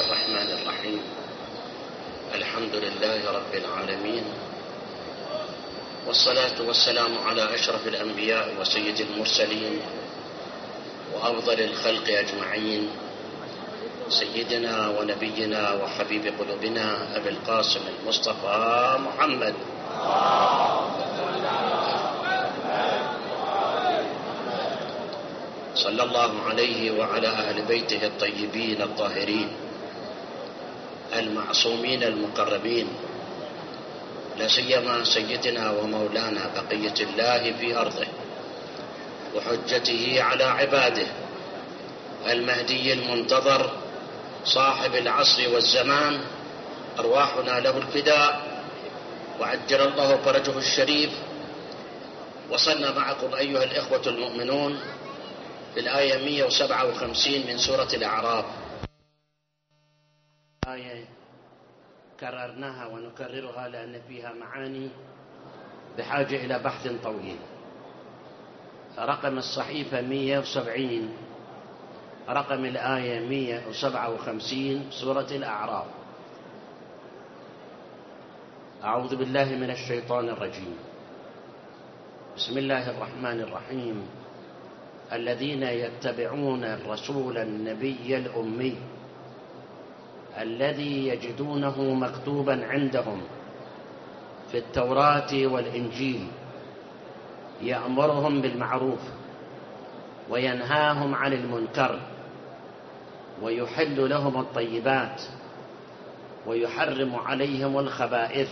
الرحمن الرحيم. الحمد لله رب العالمين، والصلاة والسلام على أشرف الأنبياء وسيد المرسلين وأفضل الخلق أجمعين، سيدنا ونبينا وحبيب قلوبنا أبي القاسم المصطفى محمد صلى الله عليه وعلى أهل بيته الطيبين الطاهرين المعصومين المقربين، لا سيما سيدنا ومولانا بقية الله في أرضه وحجته على عباده المهدي المنتظر صاحب العصر والزمان، أرواحنا له الفداء وعجل الله فرجه الشريف. وصلنا معكم أيها الإخوة المؤمنون في الآية 157 من سورة الأعراف. آية كررناها ونكررها لأن فيها معاني بحاجة إلى بحث طويل. رقم الصحيفة 170، رقم الآية 157 سورة الأعراف. أعوذ بالله من الشيطان الرجيم. بسم الله الرحمن الرحيم. الذين يتبعون الرسول النبي الأمي الذي يجدونه مكتوبا عندهم في التوراة والإنجيل يأمرهم بالمعروف وينهاهم عن المنكر ويحل لهم الطيبات ويحرم عليهم الخبائث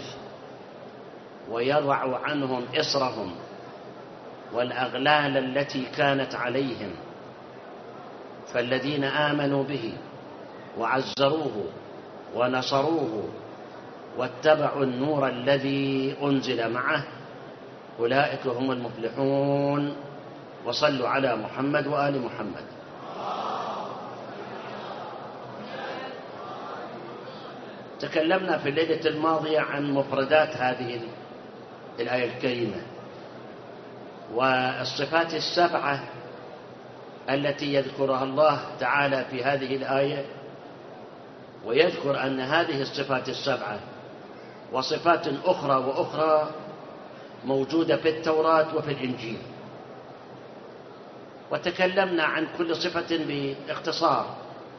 ويضع عنهم إصرهم والأغلال التي كانت عليهم. فالذين آمنوا به وعزروه ونصروه واتبعوا النور الذي أنزل معه أولئك هم المفلحون. وصلوا على محمد وآل محمد. تكلمنا في الليلة الماضية عن مفردات هذه الآية الكريمة والصفات السبعة التي يذكرها الله تعالى في هذه الآية، ويذكر أن هذه الصفات السبعة وصفات أخرى موجودة في التوراة وفي الإنجيل. وتكلمنا عن كل صفة باختصار،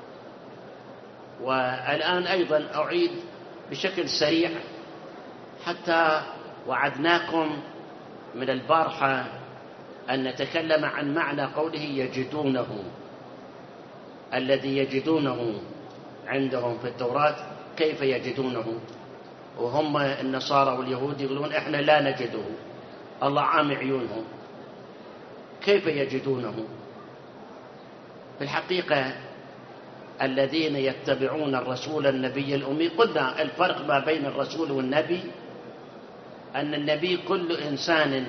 والآن أيضا أعيد بشكل سريع حتى وعدناكم من البارحة أن نتكلم عن معنى قوله يجدونه، الذي يجدونه عندهم في التوراة. كيف يجدونه وهم النصارى واليهود يقولون إحنا لا نجده، الله عامي عيونهم؟ كيف يجدونه؟ في الحقيقة الذين يتبعون الرسول النبي الأمي، قلنا الفرق ما بين الرسول والنبي أن النبي كل إنسان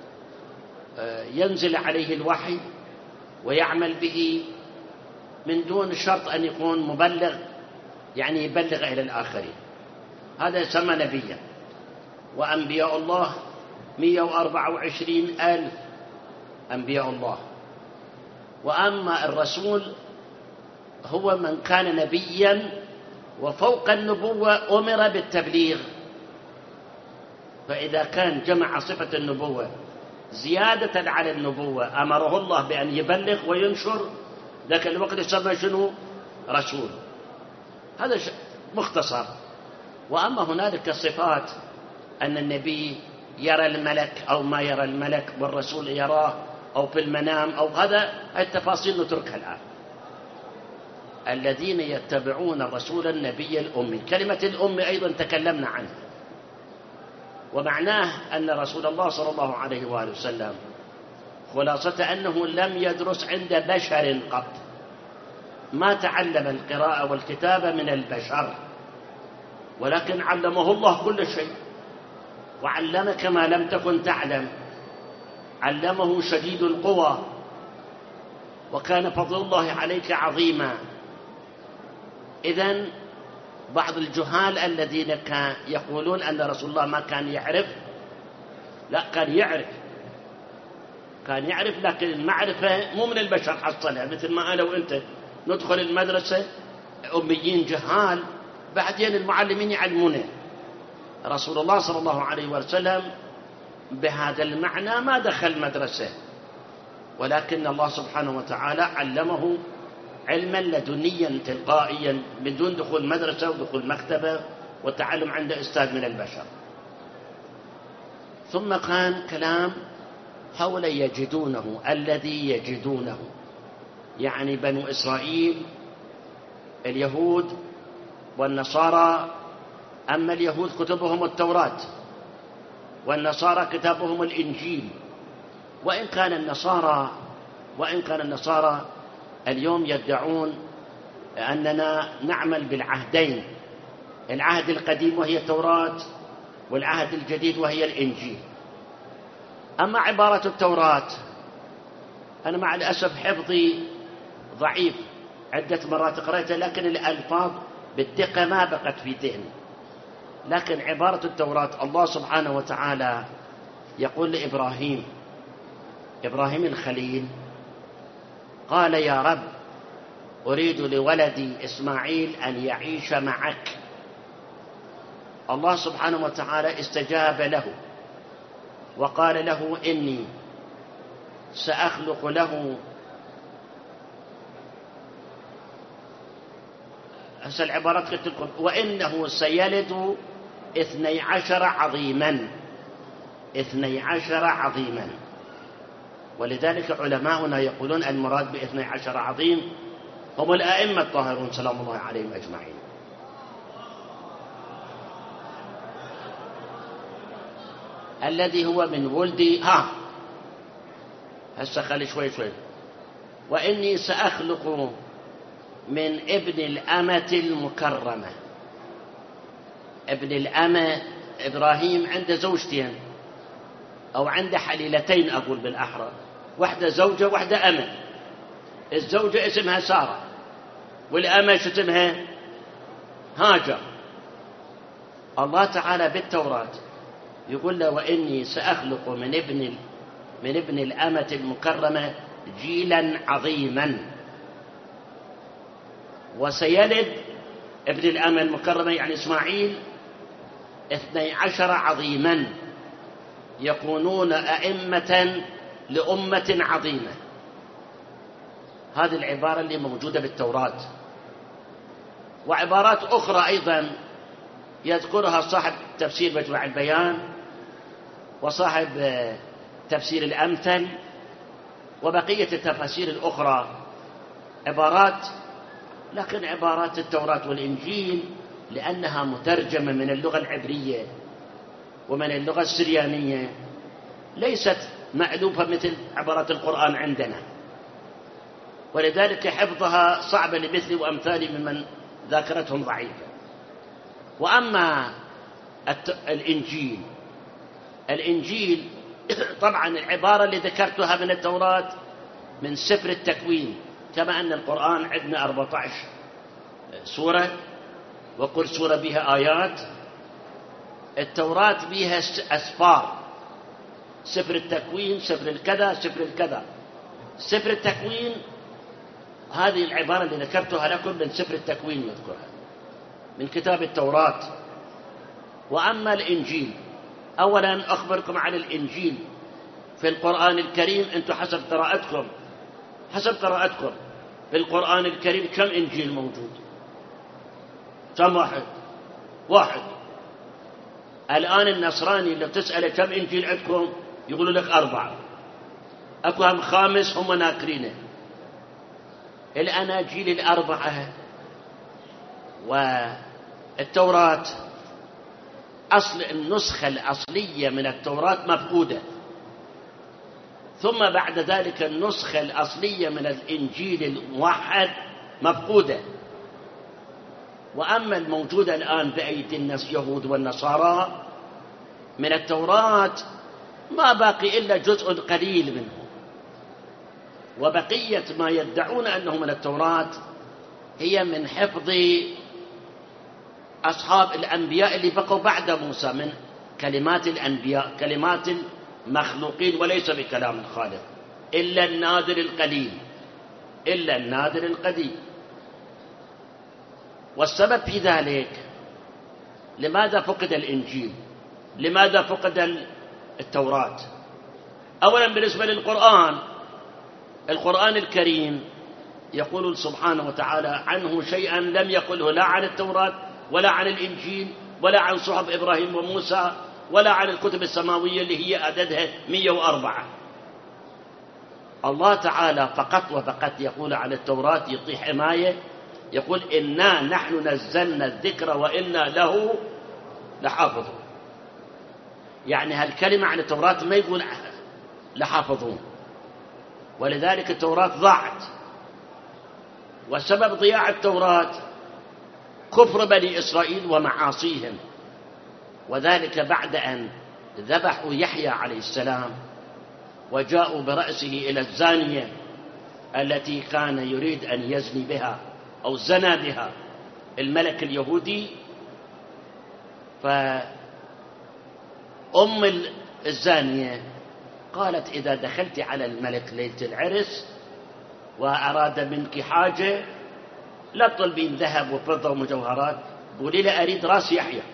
ينزل عليه الوحي ويعمل به من دون شرط أن يكون مبلغ، يعني يبلغ إلى الآخرين، هذا يسمى نبيا. وأنبياء الله 124,000 أنبياء الله. وأما الرسول هو من كان نبيا وفوق النبوة أمر بالتبليغ، فإذا كان جمع صفة النبوة زيادة على النبوة أمره الله بأن يبلغ وينشر، ذاك الوقت يسمى شنو؟ رسول. هذا مختصر. وأما هنالك صفات أن النبي يرى الملك أو ما يرى الملك والرسول يراه أو في المنام أو هذا، التفاصيل نتركها الآن. الذين يتبعون الرسول النبي الأمي، كلمة الأمي أيضا تكلمنا عنها، ومعناه أن رسول الله صلى الله عليه وآله وسلم خلاصة أنه لم يدرس عند بشر قط، ما تعلم القراءة والكتابة من البشر، ولكن علمه الله كل شيء. وعلمك ما لم تكن تعلم، علمه شديد القوى، وكان فضل الله عليك عظيما. إذن بعض الجهال الذين يقولون أن رسول الله ما كان يعرف، لا، كان يعرف، لكن المعرفة مو من البشر حصلها. مثل ما أنا وأنت ندخل المدرسة أميين جهال، بعدين المعلمين يعلمونه. رسول الله صلى الله عليه وسلم بهذا المعنى ما دخل مدرسة، ولكن الله سبحانه وتعالى علمه علما لدنيا تلقائيا بدون دخول مدرسة ودخول مكتبة والتعلم عند أستاذ من البشر. ثم كان كلام حول يجدونه، الذي يجدونه يعني بنو إسرائيل اليهود والنصارى. أما اليهود كتبهم التوراة، والنصارى كتابهم الإنجيل. وإن كان النصارى اليوم يدعون أننا نعمل بالعهدين، العهد القديم وهي التوراة، والعهد الجديد وهي الإنجيل. أما عبارة التوراة، أنا مع الأسف حفظي ضعيف، عدة مرات قرأتها لكن الألفاظ بالدقة ما بقت في ذهني. لكن عبارة التوراة الله سبحانه وتعالى يقول لإبراهيم الخليل، قال يا رب أريد لولدي إسماعيل أن يعيش معك. الله سبحانه وتعالى استجاب له وقال له إني سأخلق له، هسه العبارات قلت لكم، وإنه سيلد 12 عظيما، 12 عظيما. ولذلك علماؤنا يقولون المراد ب12 عظيم هم الأئمة الطاهرون سلام الله عليهم أجمعين. الذي هو من ولدي، هسه خلي شوي وإني سأخلق من ابن الأمة المكرمة. ابن الأمة، إبراهيم عنده زوجتين أو عنده حليلتين أقول بالأحرى، واحدة زوجة واحدة أمة. الزوجة اسمها سارة، والأمة شو اسمها؟ هاجر. الله تعالى بالتوراة يقول له وإني سأخلق من ابن الأمة المكرمة جيلا عظيما، وسيلد ابن الأمة المكرمة يعني إسماعيل 12 عظيما يكونون أئمة لأمة عظيمة. هذه العبارة اللي موجودة بالتوراة. وعبارات أخرى أيضا يذكرها صاحب تفسير مجمع البيان وصاحب تفسير الأمثل وبقية التفاسير الأخرى، عبارات، لكن عبارات التوراة والإنجيل لأنها مترجمة من اللغة العبرية ومن اللغة السريانية ليست مألوفة مثل عبارات القرآن عندنا، ولذلك حفظها صعب لمثلي وأمثالي ممن ذاكرتهم ضعيفة. وأما الإنجيل طبعا العبارة اللي ذكرتها من التوراة من سفر التكوين، كما أن القرآن عندنا 14 سورة وكل سورة بها آيات، التوراة بها أسفار، سفر التكوين، سفر الكذا، سفر الكذا. سفر التكوين هذه العبارة اللي ذكرتها لكم من سفر التكوين يذكرها من كتاب التوراة. وأما الإنجيل، أولا أخبركم عن الإنجيل في القرآن الكريم. أنتم حسب قراءتكم في القرآن الكريم كم إنجيل موجود؟ كم؟ واحد. الآن النصراني لو تسأله كم إنجيل عندكم يقولوا لك 4. أكو هم 5 هم ناكرينه. الأناجيل 4 والتوراة أصل النسخة الأصلية من التوراة مفقودة، ثم بعد ذلك النسخة الأصلية من الإنجيل الموحد مفقودة. وأما الموجودة الآن بأيدي اليهود والنصارى من التوراة ما باقي إلا جزء قليل منه، وبقية ما يدعون أنه من التوراة هي من حفظ أصحاب الأنبياء اللي بقوا بعد موسى من كلمات الأنبياء، كلمات المخلوقين وليس بكلام الخالق، إلا النادر القليل. والسبب في ذلك، لماذا فقد الإنجيل؟ لماذا فقد التوراة؟ أولا بالنسبة للقرآن، القرآن الكريم يقول سبحانه وتعالى عنه شيئا لم يقله لا عن التوراة ولا عن الإنجيل ولا عن صحف إبراهيم وموسى ولا عن الكتب السماوية اللي هي عددها 104. الله تعالى فقط وفقط يقول عن التوراة، يعطي حماية، يقول إنا نحن نزلنا الذكر وإنا له لحافظون. يعني هالكلمة عن التوراة ما يقول لحافظون، ولذلك التوراة ضاعت. وسبب ضياع التوراة كفر بني إسرائيل ومعاصيهم، وذلك بعد أن ذبحوا يحيى عليه السلام وجاءوا برأسه إلى الزانية التي كان يريد أن يزني بها أو زنى بها الملك اليهودي. فأم الزانية قالت إذا دخلت على الملك ليلة العرس وأراد منك حاجة لا تطلبين ذهب وفضة ومجوهرات، قولي له أريد رأس يحيى.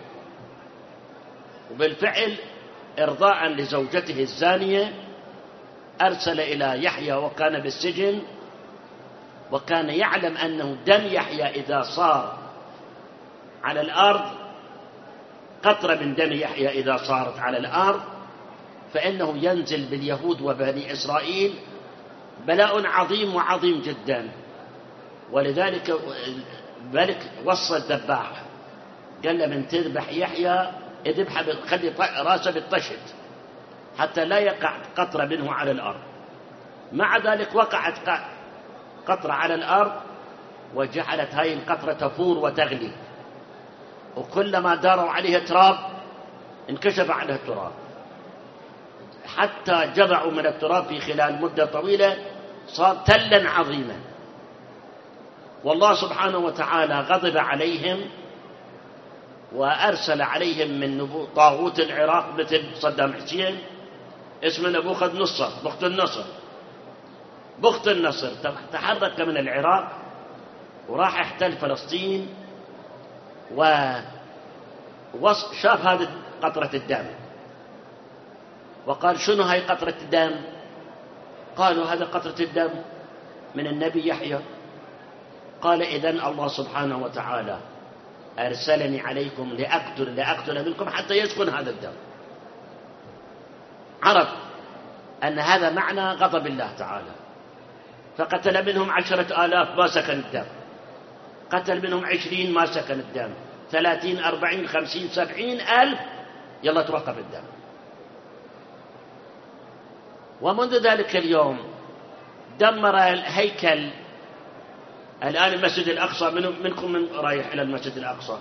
وبالفعل إرضاء لزوجته الزانية أرسل إلى يحيى وكان بالسجن، وكان يعلم أنه دم يحيى إذا صار على الأرض، قطرة من دم يحيى إذا صارت على الأرض فإنه ينزل باليهود وبني إسرائيل بلاء عظيم وعظيم جدا. ولذلك الملك وصى الذباح، قال له من تذبح يحيى اذبح خلي راسه بالطشت حتى لا يقع قطرة منه على الأرض. مع ذلك وقعت قطرة على الأرض، وجعلت هاي القطرة تفور وتغلي، وكلما داروا عليها تراب انكشف عنها التراب، حتى جمعوا من التراب في خلال مدة طويلة صار تلا عظيما. والله سبحانه وتعالى غضب عليهم وأرسل عليهم من طاغوت العراق مثل صدام حسين اسمه نبوخذ-نصر بخت النصر تحرك من العراق وراح احتل فلسطين، وشاف هذه قطرة الدم وقال شنو هاي قطرة الدم؟ قالوا هذا قطرة الدم من النبي يحيى. قال إذن الله سبحانه وتعالى أرسلني عليكم لأقتل منكم حتى يسكن هذا الدم. عرف أن هذا معنى غضب الله تعالى، فقتل منهم 10,000 ما سكن الدم، قتل منهم 20 ما سكن الدم، 30 40 50 70 ألف يلا توقف الدم. ومنذ ذلك اليوم دمر الهيكل. الآن المسجد الأقصى، منكم من رايح إلى المسجد الأقصى؟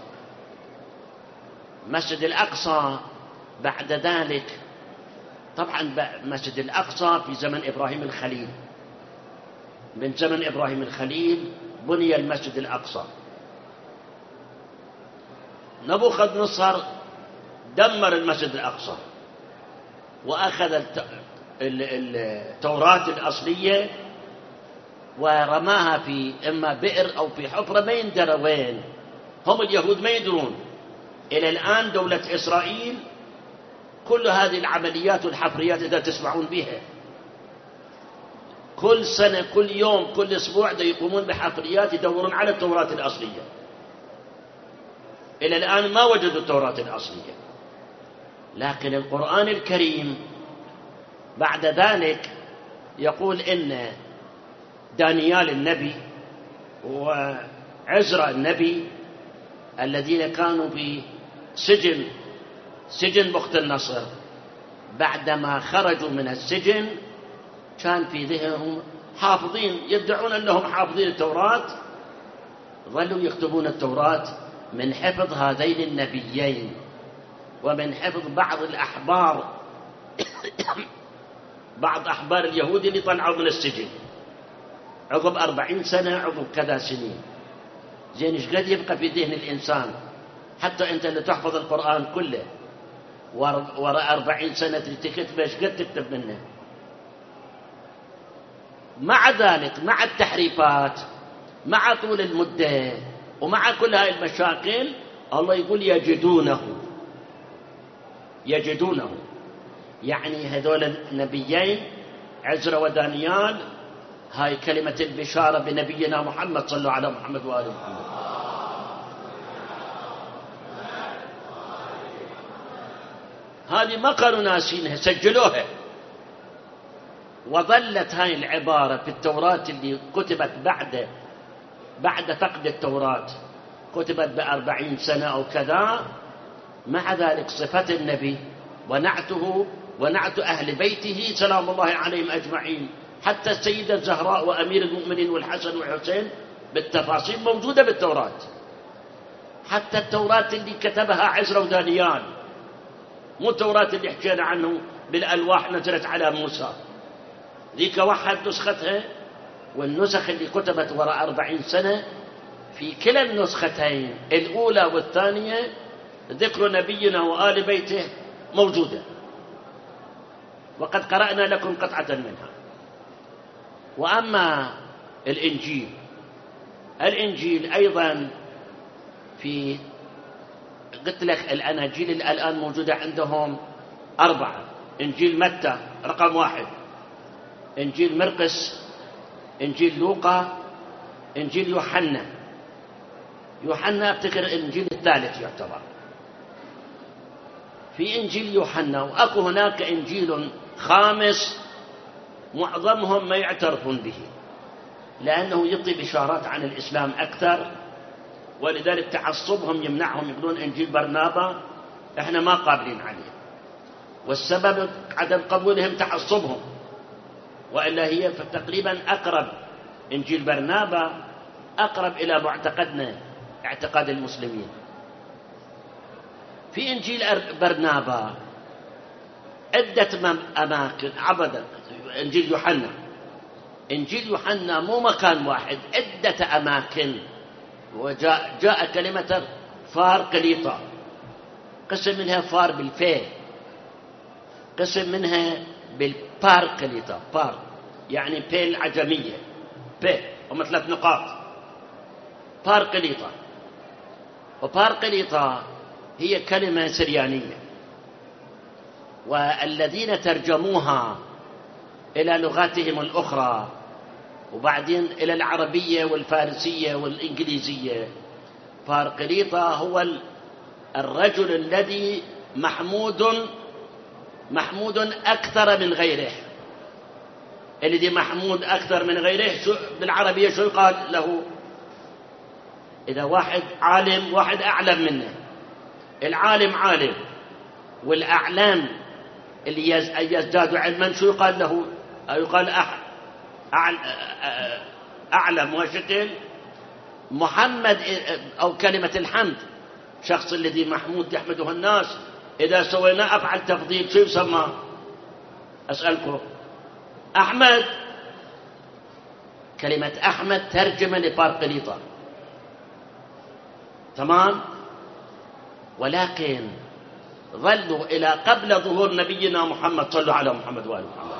مسجد الأقصى بعد ذلك طبعا مسجد الأقصى في زمن إبراهيم الخليل، من زمن إبراهيم الخليل بني المسجد الأقصى. نبوخذ-نصر دمر المسجد الأقصى وأخذ التوراة الأصلية ورماها في إما بئر أو في حفرة ما يندرى وين، هم اليهود ما يدرون. إلى الآن دولة إسرائيل كل هذه العمليات والحفريات إذا تسمعون بها كل سنة كل يوم كل أسبوع يقومون بحفريات يدورون على التوراة الأصلية. إلى الآن ما وجدوا التوراة الأصلية، لكن القرآن الكريم بعد ذلك يقول إن دانيال النبي وعزرا النبي الذين كانوا في سجن بخت-النصر بعدما خرجوا من السجن كان في ذهنهم حافظين، يدعون أنهم حافظين التوراة، ظلوا يكتبون التوراة من حفظ هذين النبيين ومن حفظ بعض الأحبار بعض أحبار اليهود اللي طلعوا من السجن عقب 40 سنة عقب كذا سنين. زين ايش قد يبقى في ذهن الإنسان؟ حتى أنت اللي تحفظ القرآن كله وراء 40 سنة تكتب ايش قد تكتب منه؟ مع ذلك مع التحريفات مع طول المدة ومع كل هاي المشاكل الله يقول يجدونه، يعني هذول النبيين عزرا ودانيال هاي كلمة البشارة بنبينا محمد، صلوا على محمد وآل محمد. هذه ما كانوا ناسينها، سجلوها. وظلت هاي العبارة في التوراة اللي كتبت بعد فقد التوراة، كتبت ب40 سنة أو كذا. مع ذلك صفة النبي ونعته ونعت أهل بيته سلام الله عليهم أجمعين، حتى السيدة الزهراء وأمير المؤمنين والحسن والحسين بالتفاصيل موجودة بالتوراة. حتى التوراة اللي كتبها عزرا ودانيال، مو التوراة اللي حكينا عنه بالألواح نزلت على موسى، ذيك وحد نسختها. والنسخ اللي كتبت وراء 40 سنة في كلا النسختين الأولى والثانية ذكر نبينا وآل بيته موجودة، وقد قرأنا لكم قطعة منها. وأما الإنجيل أيضا في، قلت لك الأناجيل الآن موجودة عندهم 4: إنجيل متى رقم 1، إنجيل مرقس، إنجيل لوقا، إنجيل يوحنا أفتكر الإنجيل الثالث يعتبر. في إنجيل يوحنا، وأكو هناك إنجيل خامس معظمهم ما يعترفون به لأنه يعطي بشارات عن الإسلام أكثر، ولذلك تعصبهم يمنعهم، يقولون إنجيل برنابا إحنا ما قابلين عليه، والسبب عدم قبولهم تعصبهم، وإلا هي تقريبا أقرب، إنجيل برنابا أقرب إلى معتقدنا، اعتقاد المسلمين. في إنجيل برنابا عدة أماكن عبدت. إنجيل يوحنا مو مكان واحد، عدة أماكن. وجاء كلمة فار قليطة، قسم منها فار بالفاء، قسم منها بالبار قليطة، بار يعني بي العجمية، بي هم 3 نقاط، بار قليطة. وبار قليطة هي كلمة سريانية، والذين ترجموها إلى لغاتهم الأخرى وبعدين إلى العربية والفارسية والإنجليزية، بارقليطة هو الرجل الذي محمود أكثر من غيره. الذي محمود أكثر من غيره بالعربية شو يقال له؟ إذا واحد عالم واحد أعلم منه، العالم عالم، والأعلام اللي يزداد علما شو يقال له؟ يقال أعلم. وشكل محمد أو كلمة الحمد، شخص الذي محمود يحمده الناس، إذا سوينا أفعل تفضيل شو يسمى؟ أسألكم. أحمد. كلمة أحمد ترجمة لبارقليطة، تمام. ولكن ظلوا إلى قبل ظهور نبينا محمد، صلوا على محمد وآل محمد،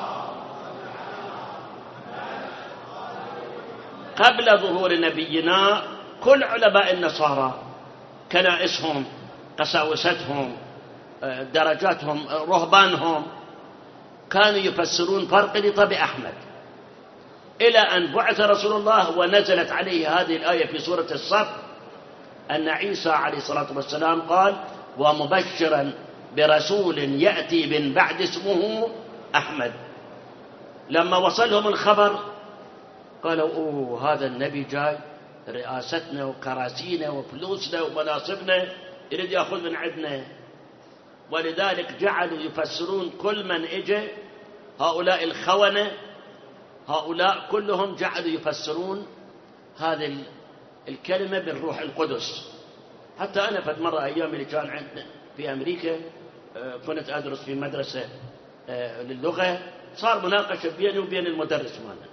قبل ظهور نبينا كل علماء النصارى كنائسهم، قساوستهم، درجاتهم، رهبانهم، كانوا يفسرون بارقليطة بأحمد، إلى أن بعث رسول الله ونزلت عليه هذه الآية في سورة الصف، أن عيسى عليه الصلاة والسلام قال: ومبشرا برسول يأتي من بعد اسمه أحمد. لما وصلهم الخبر قالوا: أوه، هذا النبي جاي رئاستنا وكراسينا وفلوسنا ومناصبنا يريد يأخذ من عندنا. ولذلك جعلوا يفسرون كل من اجى، هؤلاء الخونة، هؤلاء كلهم جعلوا يفسرون هذه الكلمة بالروح القدس. حتى أنا فد مرة أيام اللي كان عندنا في أمريكا، كنت أدرس في مدرسة للغة، صار مناقشة بيني وبين المدرس مالنا.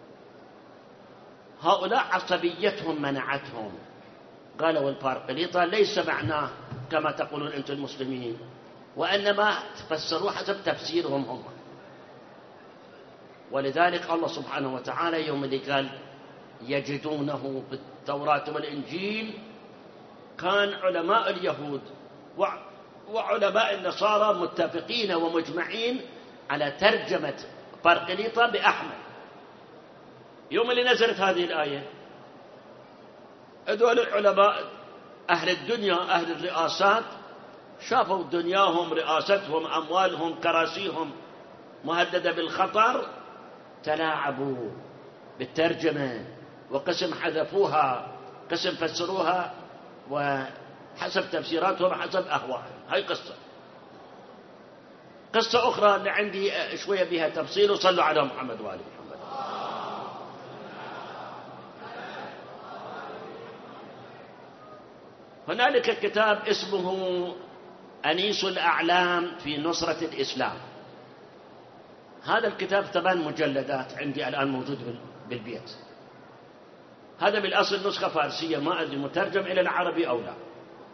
هؤلاء عصبيتهم منعتهم، قالوا: البارقليطة ليس معناه كما تقولون أنتم المسلمين، وإنما تفسروا حسب تفسيرهم هم. ولذلك الله سبحانه وتعالى يوم اللي قال يجدونه التوراة والإنجيل كان علماء اليهود وعلماء النصارى متفقين ومجمعين على ترجمة برقليطة بأحمد. يوم اللي نزلت هذه الآية هذول العلماء أهل الدنيا أهل الرئاسات شافوا دنياهم رئاستهم أموالهم كراسيهم مهددة بالخطر، تلاعبوا بالترجمة، وقسم حذفوها قسم فسروها وحسب تفسيراتهم حسب أهوائهم. هاي قصة أخرى اللي عندي شوية بها تفصيل. وصلوا على محمد وآل محمد. هنالك كتاب اسمه أنيس الأعلام في نصرة الإسلام. هذا الكتاب 8 مجلدات عندي الآن موجود بالبيت. هذا بالأصل نسخة فارسية، ما أدري مترجم إلى العربي أو لا.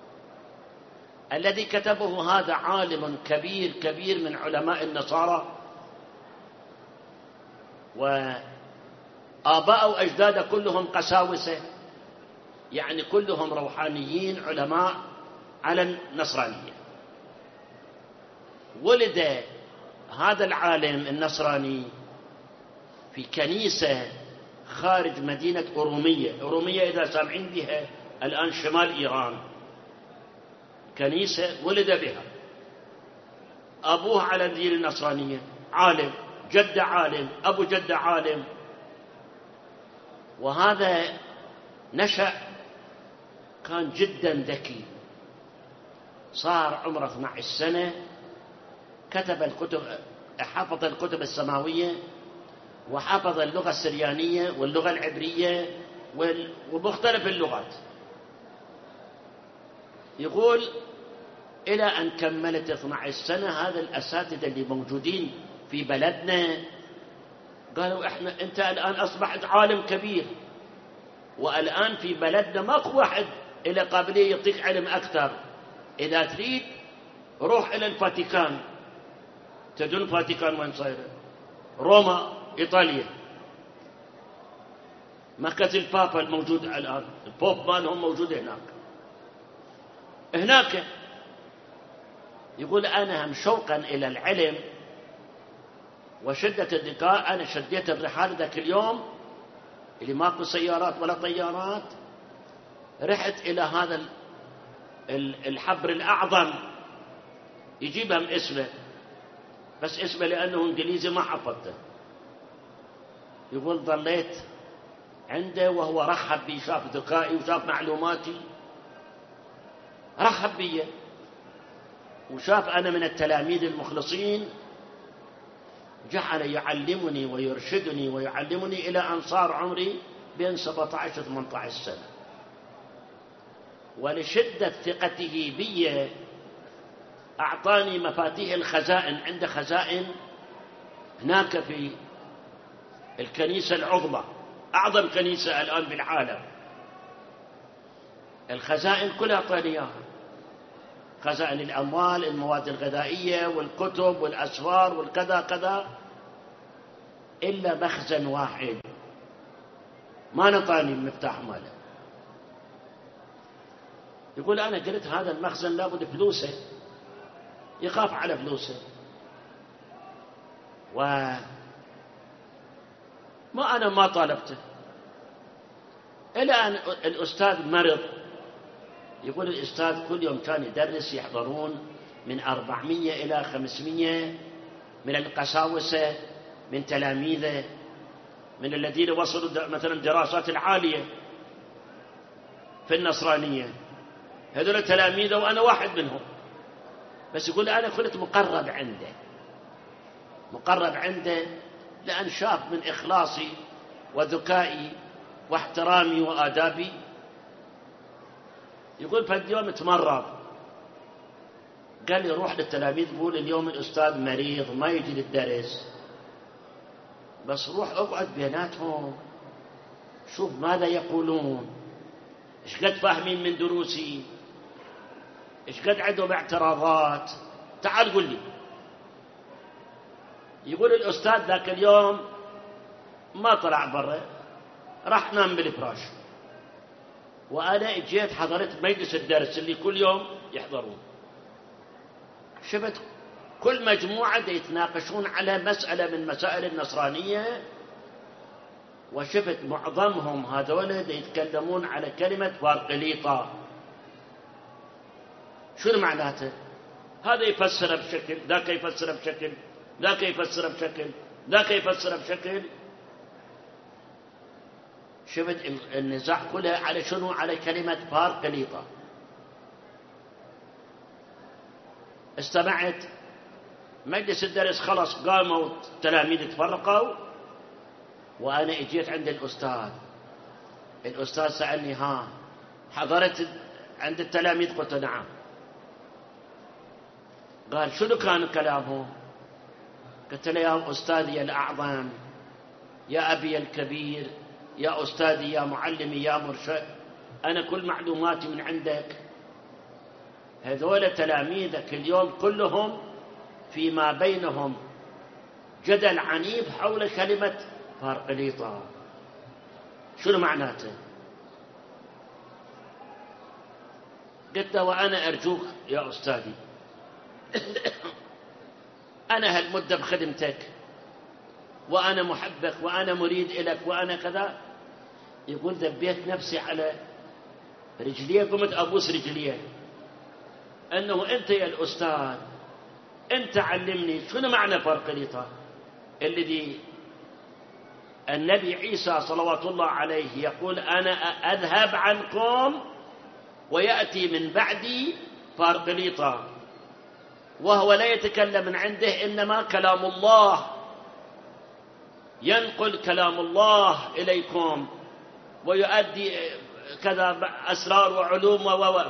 الذي كتبه هذا عالم كبير كبير من علماء النصارى، وآباء وأجداد كلهم قساوسة، يعني كلهم روحانيين علماء على النصرانية. ولد هذا العالم النصراني في كنيسة خارج مدينة أورومية إذا سامعين بها الآن شمال إيران، كنيسة ولد بها. أبوه على دين النصرانية، عالم، جدة عالم، أبو جدة عالم. وهذا نشأ كان جدا ذكي، صار عمره 12 سنة، كتب الكتب، حفظ الكتب السماوية، وحفظ اللغة السريانية واللغة العبرية ومختلف اللغات. يقول إلى أن كملت 12 سنة هذا الأساتذة اللي موجودين في بلدنا قالوا أنت الآن أصبحت عالم كبير، والآن في بلدنا ماكو واحد إلى قابلية يعطيك علم أكثر. إذا تريد روح إلى الفاتيكان. تدون الفاتيكان وين صايرة؟ روما، إيطاليا، مركز البابا الموجود الآن، البوب مالهم موجود هناك. يقول أنا هم شوقا إلى العلم وشدة الذكاء أنا شديت الرحال ذاك اليوم اللي ماكو سيارات ولا طيارات، رحت إلى هذا الحبر الأعظم، يجيبها من اسمه، بس اسمه لأنه إنجليزي ما حفظته. يقول ظليت عنده وهو رحب بي، شاف ذكائي وشاف معلوماتي، رحب بي وشاف أنا من التلاميذ المخلصين، جعل يعلمني ويرشدني ويعلمني إلى أن صار عمري بين 17 و 18 سنة. ولشدة ثقته بي أعطاني مفاتيح الخزائن. عنده خزائن هناك في الكنيسة العظمى، أعظم كنيسة الآن بالعالم، الخزائن كلها أعطاني إياها، خزائن الأموال، المواد الغذائية والكتب والأسفار والكذا كذا، إلا مخزن واحد ما نطاني المفتاح ماله. يقول أنا قلت هذا المخزن لابد فلوسه، يخاف على فلوسه، أنا ما طالبته. إلى أن الأستاذ مرض. يقول الأستاذ كل يوم كان يدرس، يحضرون من 400 إلى 500 من القساوسة، من تلاميذه، من الذين وصلوا مثلا الدراسات العالية في النصرانية، هذول تلاميذه وأنا واحد منهم. بس يقول أنا كنت مقرب عنده لأن شاف من إخلاصي وذكائي واحترامي وآدابي. يقول فاليوم تمرض، قال لي روح للتلاميذ قول اليوم الأستاذ مريض ما يجي للدرس، بس روح اقعد بيناتهم شوف ماذا يقولون، ايش قد فاهمين من دروسي، ايش قد عندهم اعتراضات، تعال قل لي. يقول الأستاذ ذاك اليوم ما طلع برا، راح نام بالفراش. وأنا جيت حضرت مجلس الدرس اللي كل يوم يحضرون، شفت كل مجموعة يتناقشون على مسألة من مسائل النصرانية، وشفت معظمهم هذول يتكلمون على كلمة بارقليطة. شنو معناته؟ هذا يفسر بشكل، ذاك يفسر بشكل، ذاك يفسر بشكل، ذاك يفسر بشكل. شفت النزاع كله على شنو؟ على كلمة بارقليطة. استمعت مجلس الدرس خلص، قاموا التلاميذ تفرقوا، وأنا اجيت عند الأستاذ سألني ها حضرت عند التلاميذ؟ قلت نعم. قال شنو كان كلامهم؟ قلت له يا أستاذي الأعظم، يا أبي الكبير، يا أستاذي، يا معلمي، يا مرشد، أنا كل معلوماتي من عندك. هذول تلاميذك اليوم كلهم فيما بينهم جدل عنيف حول كلمة بارقليطة. شنو معناته؟ قلت له وأنا أرجوك يا أستاذي، أنا هالمدة بخدمتك، وأنا محبك، وأنا مريد إلك، وأنا كذا. يقول ذبيت نفسي على رجليه، قمت أبوس رجليه، أنه أنت يا الأستاذ أنت علمني شنو معنى بارقليطة الذي النبي عيسى صلوات الله عليه يقول أنا أذهب عنكم ويأتي من بعدي بارقليطة، وهو لا يتكلم من عنده، إنما كلام الله، ينقل كلام الله إليكم ويؤدي كذا أسرار وعلوم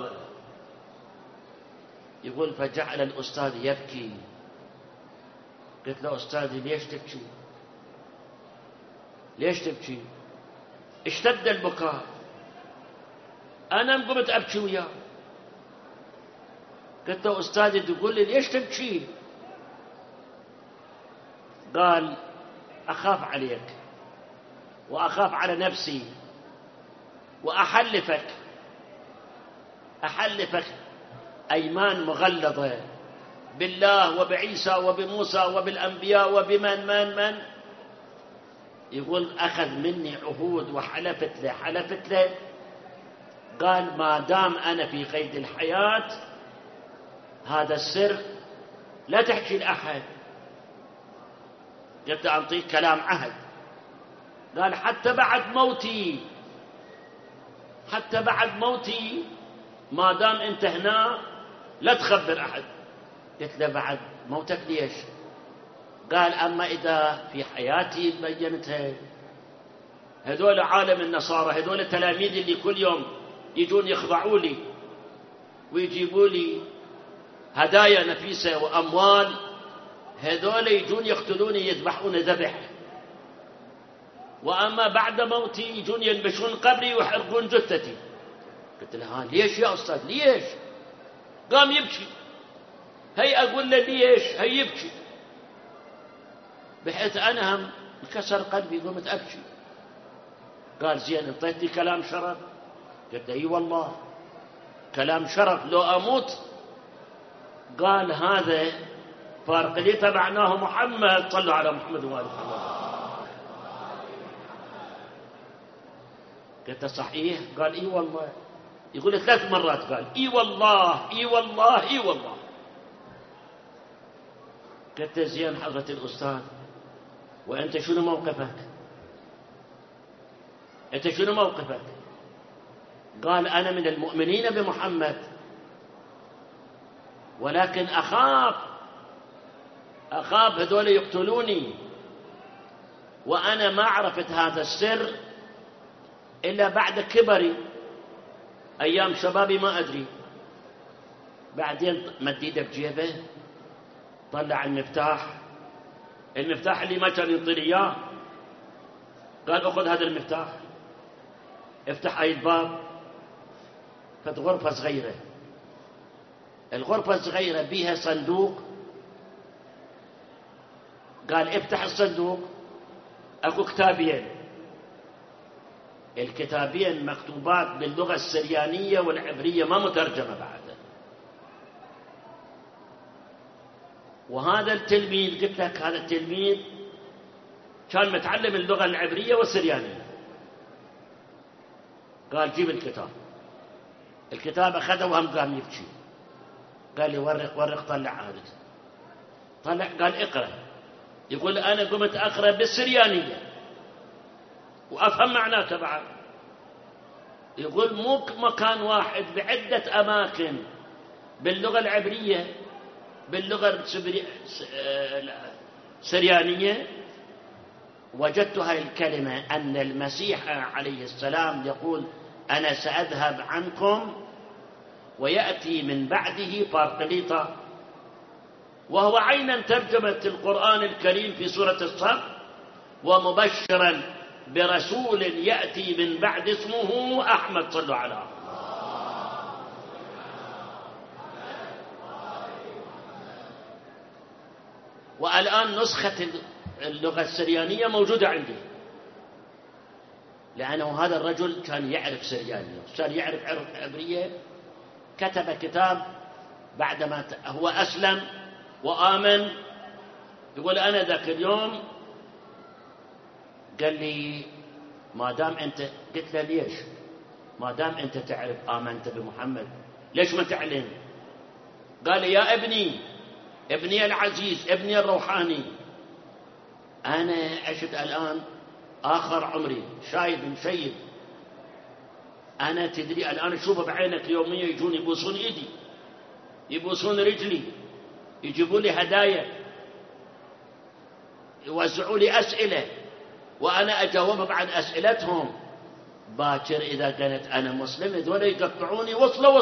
يقول فجعل الأستاذ يبكي. قلت له أستاذي ليش تبكي؟ ليش تبكي؟ اشتد البكاء، أنا قمت أبكي وياه. قلت له أستاذي تقول لي ليش تبكي؟ قال أخاف عليك وأخاف على نفسي، وأحلفك أيمان مغلظة بالله وبعيسى وبموسى وبالأنبياء وبمن من يقول أخذ مني عهود وحلفت له. قال ما دام أنا في قيد الحياة هذا السر لا تحكي لأحد. قلت أعطيك كلام عهد. قال حتى بعد موتي ما دام أنت هنا لا تخبر أحد. قلت له بعد موتك ليش؟ قال أما إذا في حياتي بينتها. هذول عالم النصارى، هذول تلاميذ اللي كل يوم يجون يخضعوا لي ويجيبوا لي هدايا نفيسة وأموال، هذول يجون يقتلوني يذبحون ذبح. وأما بعد موتي يجون ينبشون قبري ويحرقون جثتي. قلت له ليش يا أستاذ ليش؟ قام يبكي. هي أقول له ليش؟ هي يبكي، بحيث أنا هم انكسر قلبي قمت أبكي. قال زين انطيتني كلام شرف؟ قلت له اي والله كلام شرف لو أموت. قال هذا بارقليطة معناه محمد، صلوا على محمد وآل محمد. قلت صحيح؟ قال اي والله. يقول 3 مرات قال اي والله اي والله اي والله. قلت زين حضرة الأستاذ وأنت شنو موقفك؟ أنت شنو موقفك؟ قال أنا من المؤمنين بمحمد، ولكن أخاف هذول يقتلوني، وأنا ما عرفت هذا السر إلا بعد كبري، أيام شبابي ما أدري. بعدين مد يده بجيبه طلع المفتاح اللي ما كان ينطي لي إياه. قال أخذ هذا المفتاح افتح أي الباب. فت غرفة صغيرة، الغرفة الصغيرة بيها صندوق. قال افتح الصندوق، اكو كتابين، الكتابين مكتوبات باللغة السريانية والعبرية ما مترجمة بعد. وهذا التلميذ قلت لك هذا التلميذ كان متعلم اللغة العبرية والسريانية. قال جيب الكتاب. الكتاب أخذه وهم قام يبكي. قال لي ورق طلع هذا. طلع قال اقرأ. يقول أنا قمت أقرأ بالسريانية وأفهم معناه تبعه. يقول مو مكان واحد، بعدة أماكن باللغة العبرية باللغة السريانية وجدت هذه الكلمة أن المسيح عليه السلام يقول أنا سأذهب عنكم ويأتي من بعده بارقليطة، وهو عينا ترجمة القرآن الكريم في سورة الصف، ومبشرا برسول يأتي من بعد اسمه أحمد. صلوا على والآن نسخة اللغة السريانية موجودة عندي، لأنه هذا الرجل كان يعرف سريانية، كان يعرف عبرية. كتب كتاب بعدما هو أسلم وآمن. يقول أنا ذاك اليوم قال لي ما دام أنت، قلت له ليش؟ ما دام أنت تعرف آمنت بمحمد ليش ما تعلم؟ قال لي يا ابني العزيز، ابني الروحاني، أنا عشت الآن آخر عمري، شايب. أنا تدري الآن أشوفه بعينك يوميا يجون يبوسون إيدي، يبوسون رجلي، يجيبوا لي هدايا، يوزعوا لي أسئلة وأنا أجاوب عن أسئلتهم. باكر إذا كانت أنا مسلم ذولا يقطعوني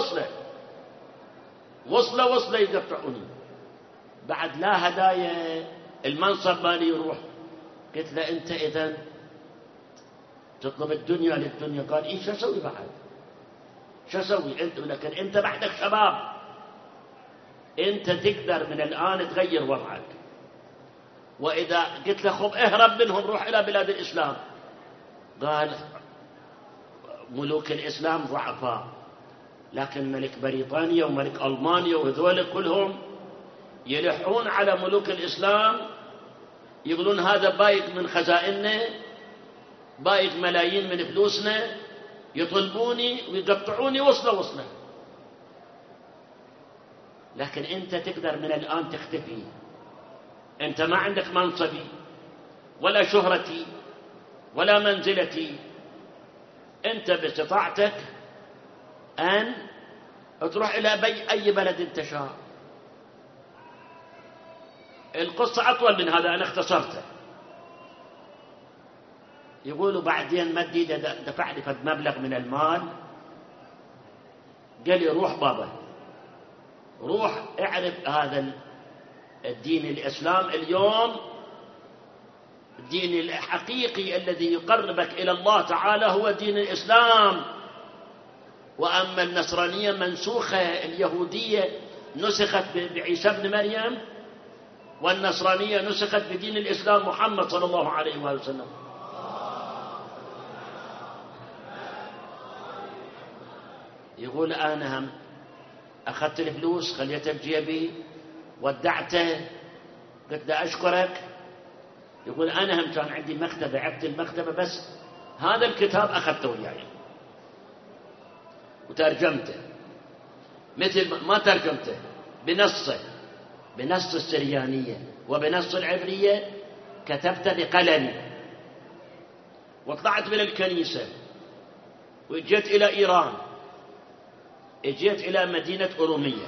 وصلة يقطعوني. بعد لا هدايا، المنصب مالي يروح. قلت له أنت إذن تطلب الدنيا للدنيا. قال إيه شو أسوي بعد؟ شو أسوي أنت؟ لكن أنت بعدك شباب، أنت تقدر من الآن تغير وضعك. وإذا قلت له خب اهرب منهم، روح إلى بلاد الإسلام. قال ملوك الإسلام ضعفاء، لكن ملك بريطانيا وملك ألمانيا وذول كلهم يلحون على ملوك الإسلام، يقولون هذا بايق من خزائننا، بايق ملايين من فلوسنا، يطلبوني ويقطعوني وصلة. لكن أنت تقدر من الآن تختفي. أنت ما عندك منصبي ولا شهرتي ولا منزلتي، أنت باستطاعتك أن تروح إلى أي بلد أنت شاء. القصة أطول من هذا، أنا اختصرته. يقولوا بعدين مدي دفع لي قد مبلغ من المال. قال لي روح بابا، روح اعرف هذا الدين الإسلام اليوم، الدين الحقيقي الذي يقربك إلى الله تعالى هو دين الإسلام. وأما النصرانية منسوخة، اليهودية نسخت بعيسى ابن مريم، والنصرانية نسخت بدين الإسلام محمد صلى الله عليه وآله وسلم. يقول أنا هم أخذت الفلوس خليتها بجيبي، ودعته، قلت له أشكرك. يقول أنا هم كان عندي مكتبة، عبت المكتبة، بس هذا الكتاب أخذته وياي وترجمته، مثل ما ترجمته بنصه، بنص السريانية وبنص العبرية، كتبت بقلمي. وطلعت من الكنيسة وجيت إلى إيران، جيت إلى مدينة أرومية.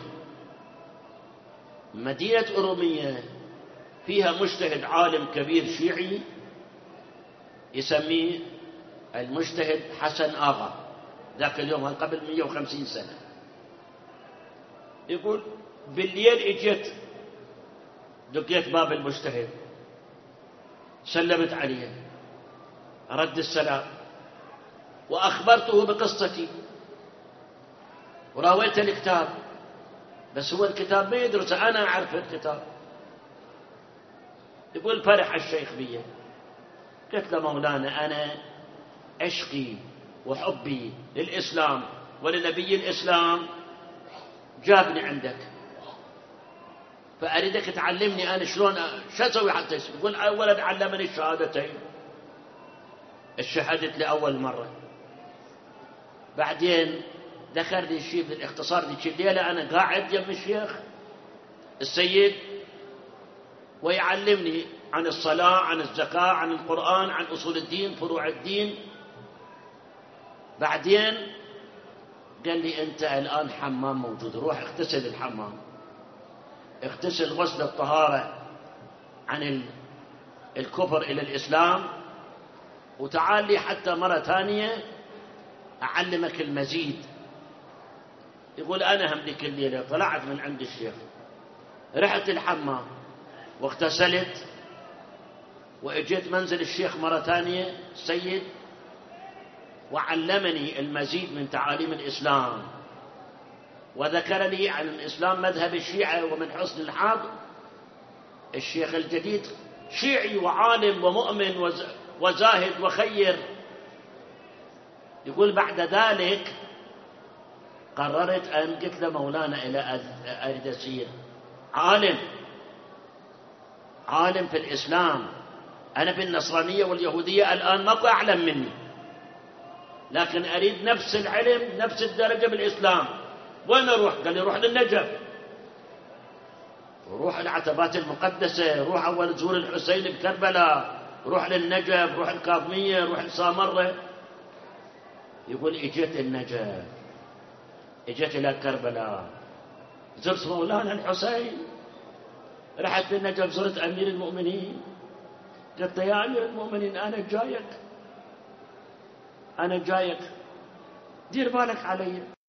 مدينة أرومية فيها مجتهد عالم كبير شيعي يسميه المجتهد حسن آغا، ذاك اليوم قبل 150 سنة. يقول بالليل اجيت دقيت باب المجتهد، سلمت عليه، رد السلام، وأخبرته بقصتي وراويت الكتاب، بس هو الكتاب ما يدرسه، أنا أعرف الكتاب. يقول فرح الشيخ بي. قلت له مولانا أنا عشقي وحبي للإسلام ولنبي الإسلام جابني عندك، فأريدك تعلمني أنا شلون شو أسوي حتى يسلم. يقول ولد علمني الشهادتين، شهدت لأول مرة. بعدين ذكر لي شيء بالاختصار، ذيك الليلة أنا قاعد يم الشيخ السيد ويعلمني عن الصلاة، عن الزكاة، عن القرآن، عن أصول الدين، فروع الدين. بعدين قال لي أنت الآن حمام موجود، روح اغتسل الحمام، اغتسل غسل الطهارة عن الكفر إلى الإسلام، وتعال لي حتى مرة ثانية أعلمك المزيد. يقول أنا هم ذيك الليلة طلعت من عند الشيخ، رحت الحمام واغتسلت وإجيت منزل الشيخ مرة ثانية السيد، وعلمني المزيد من تعاليم الإسلام، وذكر لي عن الإسلام مذهب الشيعة. ومن حسن الحظ الشيخ الجديد شيعي وعالم ومؤمن وزاهد وخير. يقول بعد ذلك قررت أن قلت له مولانا إلى أريد أصير عالم في الإسلام، أنا في النصرانية واليهودية الآن ماكو أعلم مني، لكن أريد نفس العلم نفس الدرجة بالإسلام. وين أروح؟ قال لي روح للنجف، روح العتبات المقدسة، روح أول زور الحسين بكربلاء، روح للنجف، روح الكاظمية، روح لسامرة. يقول إجيت النجف، إجيت إلى كربلاء، زرت مولانا الحسين، رحت للنجف زرت أمير المؤمنين، قلت يا أمير المؤمنين أنا جايك، دير بالك علي.